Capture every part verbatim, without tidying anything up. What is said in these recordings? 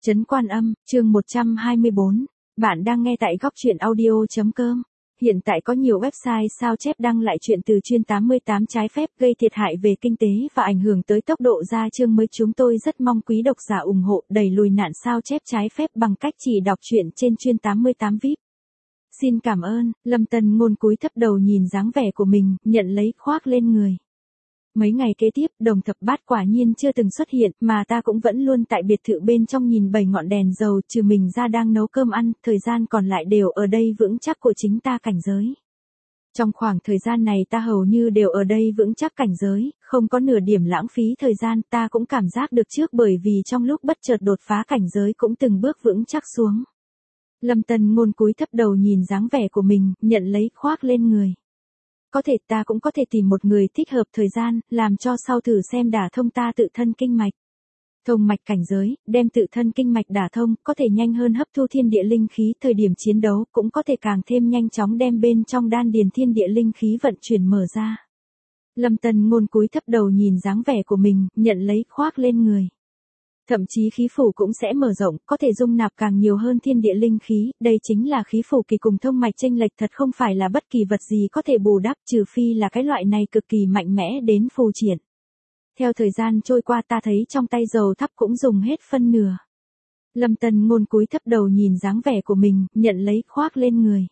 Trấn Quan Âm, chương một trăm hai mươi bốn. Bạn đang nghe tại góc truyện audio.com. Hiện tại có nhiều website sao chép đăng lại chuyện từ chuyên tám mươi tám trái phép gây thiệt hại về kinh tế và ảnh hưởng tới tốc độ ra chương mới. Chúng tôi rất mong quý độc giả ủng hộ đẩy lùi nạn sao chép trái phép bằng cách chỉ đọc truyện trên chuyên tám mươi tám vi ai pi. Xin cảm ơn. Lâm Tân Ngôn cúi thấp đầu nhìn dáng vẻ của mình, nhận lấy khoác lên người. Mấy ngày kế tiếp, Đồng Thập Bát quả nhiên chưa từng xuất hiện, mà ta cũng vẫn luôn tại biệt thự bên trong nhìn bảy ngọn đèn dầu, trừ mình ra đang nấu cơm ăn, thời gian còn lại đều ở đây vững chắc của chính ta cảnh giới. Trong khoảng thời gian này ta hầu như đều ở đây vững chắc cảnh giới, không có nửa điểm lãng phí thời gian. Ta cũng cảm giác được trước, bởi vì trong lúc bất chợt đột phá cảnh giới cũng từng bước vững chắc xuống. Lâm Tân Ngôn cúi thấp đầu nhìn dáng vẻ của mình, nhận lấy khoác lên người. Có thể ta cũng có thể tìm một người thích hợp thời gian, làm cho sau thử xem đả thông ta tự thân kinh mạch. Thông mạch cảnh giới, đem tự thân kinh mạch đả thông, có thể nhanh hơn hấp thu thiên địa linh khí thời điểm chiến đấu, cũng có thể càng thêm nhanh chóng đem bên trong đan điền thiên địa linh khí vận chuyển mở ra. Lâm Tân Ngôn cúi thấp đầu nhìn dáng vẻ của mình, nhận lấy khoác lên người. Thậm chí khí phủ cũng sẽ mở rộng, có thể dung nạp càng nhiều hơn thiên địa linh khí, đây chính là khí phủ kỳ cùng thông mạch chênh lệch thật không phải là bất kỳ vật gì có thể bù đắp, trừ phi là cái loại này cực kỳ mạnh mẽ đến phù triển. Theo thời gian trôi qua ta thấy trong tay dầu thắp cũng dùng hết phân nửa. Lâm Tân Ngôn cúi thấp đầu nhìn dáng vẻ của mình, nhận lấy khoác lên người.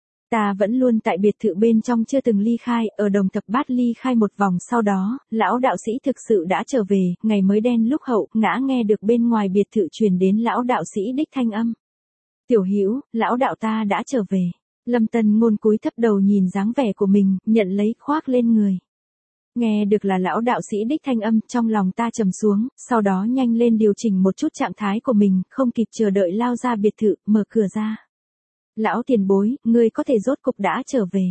Ta vẫn luôn tại biệt thự bên trong chưa từng ly khai, ở Đồng Thập Bát ly khai một vòng sau đó, lão đạo sĩ thực sự đã trở về, ngày mới đen lúc hậu, ngã nghe được bên ngoài biệt thự truyền đến lão đạo sĩ đích thanh âm. Tiểu Hữu, lão đạo ta đã trở về. Lâm Tân Ngôn cúi thấp đầu nhìn dáng vẻ của mình, nhận lấy khoác lên người. Nghe được là lão đạo sĩ đích thanh âm, trong lòng ta trầm xuống, sau đó nhanh lên điều chỉnh một chút trạng thái của mình, không kịp chờ đợi lao ra biệt thự, mở cửa ra. Lão tiền bối, ngươi có thể rốt cục đã trở về.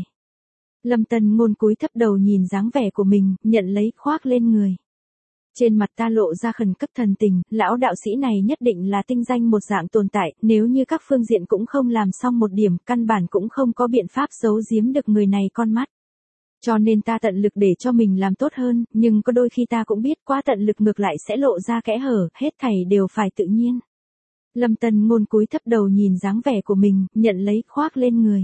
Lâm Tân Ngôn cúi thấp đầu nhìn dáng vẻ của mình, nhận lấy khoác lên người. Trên mặt ta lộ ra khẩn cấp thần tình, lão đạo sĩ này nhất định là tinh danh một dạng tồn tại, nếu như các phương diện cũng không làm xong một điểm, căn bản cũng không có biện pháp giấu giếm được người này con mắt. Cho nên ta tận lực để cho mình làm tốt hơn, nhưng có đôi khi ta cũng biết quá tận lực ngược lại sẽ lộ ra kẽ hở, hết thảy đều phải tự nhiên. Lâm Tân Ngôn cúi thấp đầu nhìn dáng vẻ của mình, nhận lấy khoác lên người.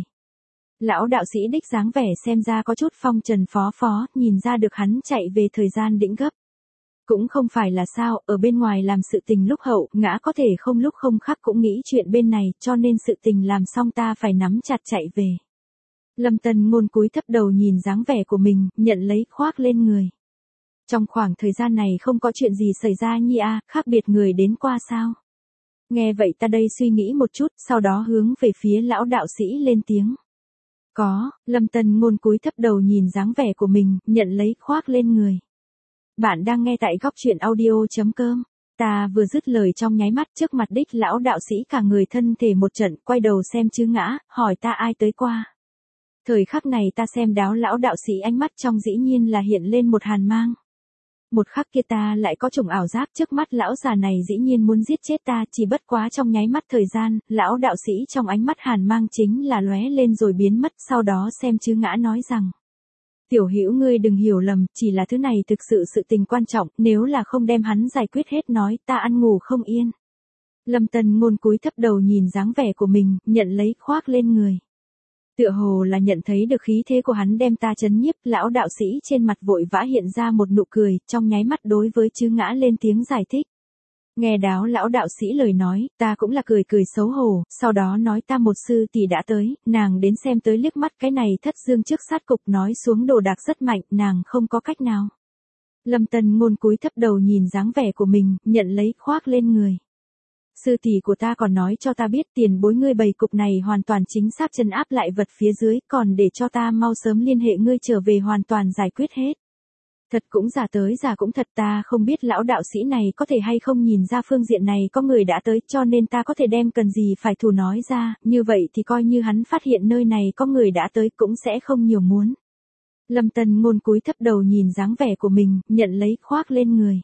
Lão đạo sĩ đích dáng vẻ xem ra có chút phong trần phó phó, nhìn ra được hắn chạy về thời gian đỉnh gấp. Cũng không phải là sao, ở bên ngoài làm sự tình lúc hậu, ngã có thể không lúc không khắc cũng nghĩ chuyện bên này, cho nên sự tình làm xong ta phải nắm chặt chạy về. Lâm Tân Ngôn cúi thấp đầu nhìn dáng vẻ của mình, nhận lấy khoác lên người. Trong khoảng thời gian này không có chuyện gì xảy ra nhi a, khác biệt người đến qua sao? Nghe vậy ta đây suy nghĩ một chút, sau đó hướng về phía lão đạo sĩ lên tiếng. Có. Lâm Tân Ngôn cúi thấp đầu nhìn dáng vẻ của mình, nhận lấy khoác lên người. Bạn đang nghe tại góc truyện audio.com. Ta vừa dứt lời trong nháy mắt, trước mặt đích lão đạo sĩ cả người thân thể một trận, quay đầu xem chứ ngã, hỏi ta ai tới qua. Thời khắc này ta xem đáo lão đạo sĩ, ánh mắt trong dĩ nhiên là hiện lên một hàn mang. Một khắc kia ta lại có chủng ảo giác trước mắt lão già này dĩ nhiên muốn giết chết ta, chỉ bất quá trong nháy mắt thời gian, lão đạo sĩ trong ánh mắt hàn mang chính là lóe lên rồi biến mất, sau đó xem chứ ngã nói rằng. Tiểu Hữu ngươi đừng hiểu lầm, chỉ là thứ này thực sự sự tình quan trọng, nếu là không đem hắn giải quyết hết nói, ta ăn ngủ không yên. Lâm Tân Ngôn cúi thấp đầu nhìn dáng vẻ của mình, nhận lấy khoác lên người. Tựa hồ là nhận thấy được khí thế của hắn đem ta chấn nhiếp, lão đạo sĩ trên mặt vội vã hiện ra một nụ cười, trong nháy mắt đối với chứ ngã lên tiếng giải thích. Nghe đáo lão đạo sĩ lời nói, ta cũng là cười cười xấu hổ, sau đó nói ta một sư tỷ đã tới, nàng đến xem tới liếc mắt cái này thất dương trước sát cục nói xuống đồ đạc rất mạnh, nàng không có cách nào. Lâm Tân Ngôn cúi thấp đầu nhìn dáng vẻ của mình, nhận lấy khoác lên người. Sư tỷ của ta còn nói cho ta biết tiền bối ngươi bày cục này hoàn toàn chính xác trấn áp lại vật phía dưới, còn để cho ta mau sớm liên hệ ngươi trở về hoàn toàn giải quyết hết. Thật cũng giả tới giả cũng thật, ta không biết lão đạo sĩ này có thể hay không nhìn ra phương diện này có người đã tới, cho nên ta có thể đem cần gì phải thù nói ra, như vậy thì coi như hắn phát hiện nơi này có người đã tới cũng sẽ không nhiều muốn. Lâm Tân Ngôn cúi thấp đầu nhìn dáng vẻ của mình, nhận lấy khoác lên người.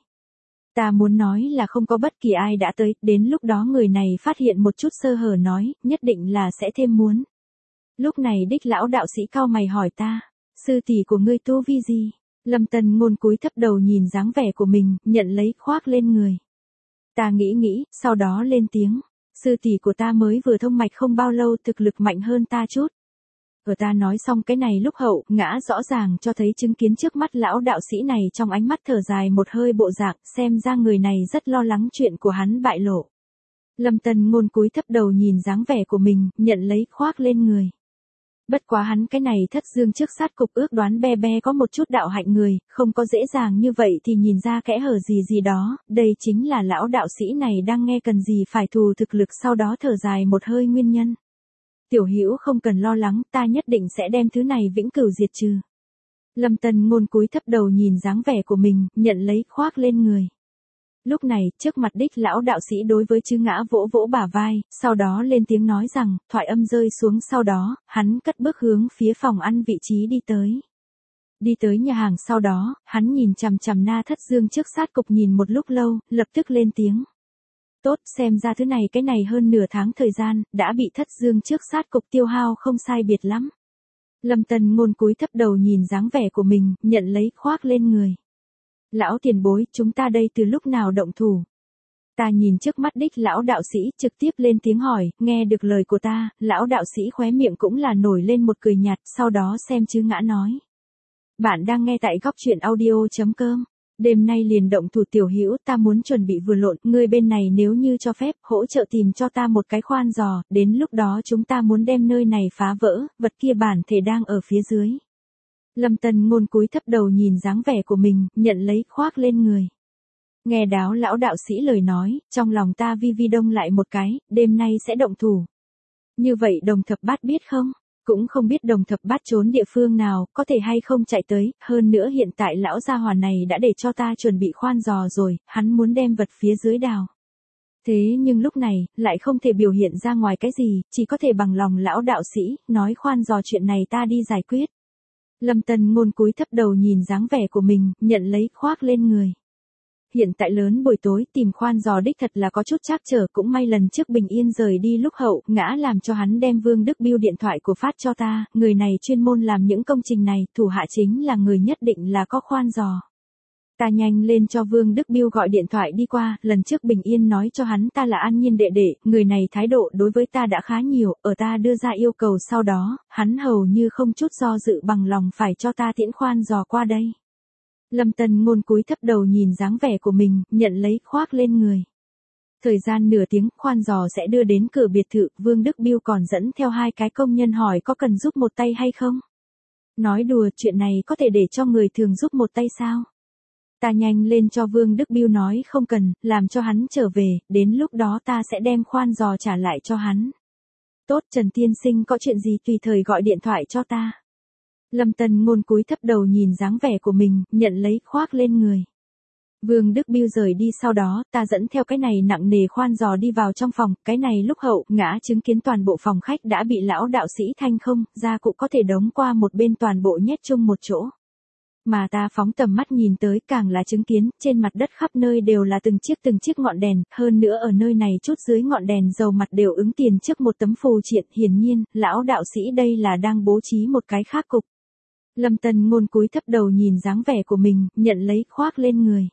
Ta muốn nói là không có bất kỳ ai đã tới, đến lúc đó người này phát hiện một chút sơ hở nói, nhất định là sẽ thêm muốn. Lúc này đích lão đạo sĩ cau mày hỏi ta, sư tỷ của ngươi tu vi gì? Lâm Tân Ngôn cúi thấp đầu nhìn dáng vẻ của mình, nhận lấy khoác lên người. Ta nghĩ nghĩ, sau đó lên tiếng. Sư tỷ của ta mới vừa thông mạch không bao lâu, thực lực mạnh hơn ta chút. Ở ta nói xong cái này lúc Hậu Ngã rõ ràng cho thấy chứng kiến trước mắt lão đạo sĩ này trong ánh mắt thở dài một hơi bộ dạng, xem ra người này rất lo lắng chuyện của hắn bại lộ. Lâm Tân Ngôn cúi thấp đầu nhìn dáng vẻ của mình, nhận lấy khoác lên người. Bất quá hắn cái này thất dương trước sát cục ước đoán be be có một chút đạo hạnh người, không có dễ dàng như vậy thì nhìn ra kẽ hở gì gì đó, đây chính là lão đạo sĩ này đang nghe cần gì phải thù thực lực sau đó thở dài một hơi nguyên nhân. Tiểu Hữu không cần lo lắng, ta nhất định sẽ đem thứ này vĩnh cửu diệt trừ. Lâm Tân Ngôn cúi thấp đầu nhìn dáng vẻ của mình, nhận lấy khoác lên người. Lúc này, trước mặt đích lão đạo sĩ đối với Chư Ngã vỗ vỗ bả vai, sau đó lên tiếng nói rằng, thoại âm rơi xuống sau đó, hắn cất bước hướng phía phòng ăn vị trí đi tới. Đi tới nhà hàng sau đó, hắn nhìn chằm chằm Na Thất Dương trước sát cục nhìn một lúc lâu, lập tức lên tiếng. Tốt, xem ra thứ này cái này hơn nửa tháng thời gian, đã bị Thất Dương trước sát cục tiêu hao không sai biệt lắm. Lâm Tân Ngôn cúi thấp đầu nhìn dáng vẻ của mình, nhận lấy khoác lên người. Lão tiền bối, chúng ta đây từ lúc nào động thủ? Ta nhìn trước mắt đích lão đạo sĩ, trực tiếp lên tiếng hỏi, nghe được lời của ta, lão đạo sĩ khóe miệng cũng là nổi lên một cười nhạt, sau đó xem Chư Ngã nói. Bạn đang nghe tại góc truyện audio chấm com. Đêm nay liền động thủ Tiểu Hữu, ta muốn chuẩn bị vừa lộn, ngươi bên này nếu như cho phép, hỗ trợ tìm cho ta một cái khoan giò, đến lúc đó chúng ta muốn đem nơi này phá vỡ, vật kia bản thể đang ở phía dưới. Lâm Tân Ngôn cúi thấp đầu nhìn dáng vẻ của mình, nhận lấy khoác lên người. Nghe đáo lão đạo sĩ lời nói, trong lòng ta vi vi đông lại một cái, đêm nay sẽ động thủ. Như vậy Đồng Thập Bát biết không? Cũng không biết Đồng Thập Bát trốn địa phương nào, có thể hay không chạy tới, hơn nữa hiện tại lão gia hỏa này đã để cho ta chuẩn bị khoan giò rồi, hắn muốn đem vật phía dưới đào. Thế nhưng lúc này, lại không thể biểu hiện ra ngoài cái gì, chỉ có thể bằng lòng lão đạo sĩ, nói khoan giò chuyện này ta đi giải quyết. Lâm Tân Ngôn cúi thấp đầu nhìn dáng vẻ của mình, nhận lấy khoác lên người. Hiện tại lớn buổi tối tìm khoan giò đích thật là có chút trắc trở, cũng may lần trước Bình Yên rời đi lúc Hậu Ngã làm cho hắn đem Vương Đức Biêu điện thoại của phát cho ta, người này chuyên môn làm những công trình này, thủ hạ chính là người nhất định là có khoan giò. Ta nhanh lên cho Vương Đức Biêu gọi điện thoại đi qua, lần trước Bình Yên nói cho hắn ta là An Nhiên đệ đệ, người này thái độ đối với ta đã khá nhiều, ở ta đưa ra yêu cầu sau đó, hắn hầu như không chút do dự bằng lòng phải cho ta tiễn khoan giò qua đây. Lâm Tân Ngôn cúi thấp đầu nhìn dáng vẻ của mình, nhận lấy khoác lên người. Thời gian nửa tiếng, khoan giò sẽ đưa đến cửa biệt thự, Vương Đức Biêu còn dẫn theo hai cái công nhân hỏi có cần giúp một tay hay không? Nói đùa, chuyện này có thể để cho người thường giúp một tay sao? Ta nhanh lên cho Vương Đức Biêu nói không cần, làm cho hắn trở về, đến lúc đó ta sẽ đem khoan giò trả lại cho hắn. Tốt, Trần Tiên Sinh có chuyện gì tùy thời gọi điện thoại cho ta. Lâm Tân Ngôn cúi thấp đầu nhìn dáng vẻ của mình, nhận lấy khoác lên người. Vương Đức Biêu rời đi sau đó, ta dẫn theo cái này nặng nề khoan giò đi vào trong phòng, cái này lúc Hậu Ngã chứng kiến toàn bộ phòng khách đã bị lão đạo sĩ thanh không, gia cụ có thể đống qua một bên toàn bộ nhét chung một chỗ. Mà ta phóng tầm mắt nhìn tới càng là chứng kiến, trên mặt đất khắp nơi đều là từng chiếc từng chiếc ngọn đèn, hơn nữa ở nơi này chút dưới ngọn đèn dầu mặt đều ứng tiền trước một tấm phù triện, hiển nhiên, lão đạo sĩ đây là đang bố trí một cái khác cục. Lâm Tân Ngôn cúi thấp đầu nhìn dáng vẻ của mình, nhận lấy khoác lên người.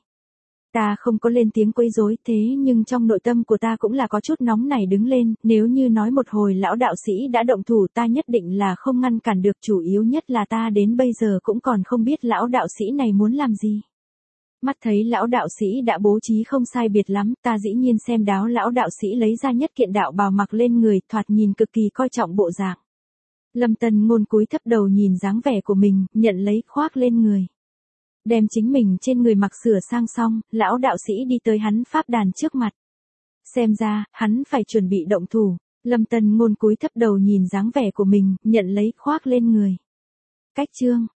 Ta không có lên tiếng quấy rối, thế nhưng trong nội tâm của ta cũng là có chút nóng nảy đứng lên, nếu như nói một hồi lão đạo sĩ đã động thủ ta nhất định là không ngăn cản được, chủ yếu nhất là ta đến bây giờ cũng còn không biết lão đạo sĩ này muốn làm gì. Mắt thấy lão đạo sĩ đã bố trí không sai biệt lắm, ta dĩ nhiên xem đáo lão đạo sĩ lấy ra nhất kiện đạo bào mặc lên người, thoạt nhìn cực kỳ coi trọng bộ dạng. Lâm Tân Ngôn cúi thấp đầu nhìn dáng vẻ của mình, nhận lấy khoác lên người. Đem chính mình trên người mặc sửa sang xong, lão đạo sĩ đi tới hắn pháp đàn trước mặt. Xem ra, hắn phải chuẩn bị động thủ. Lâm Tân Ngôn cúi thấp đầu nhìn dáng vẻ của mình, nhận lấy khoác lên người. Cách chương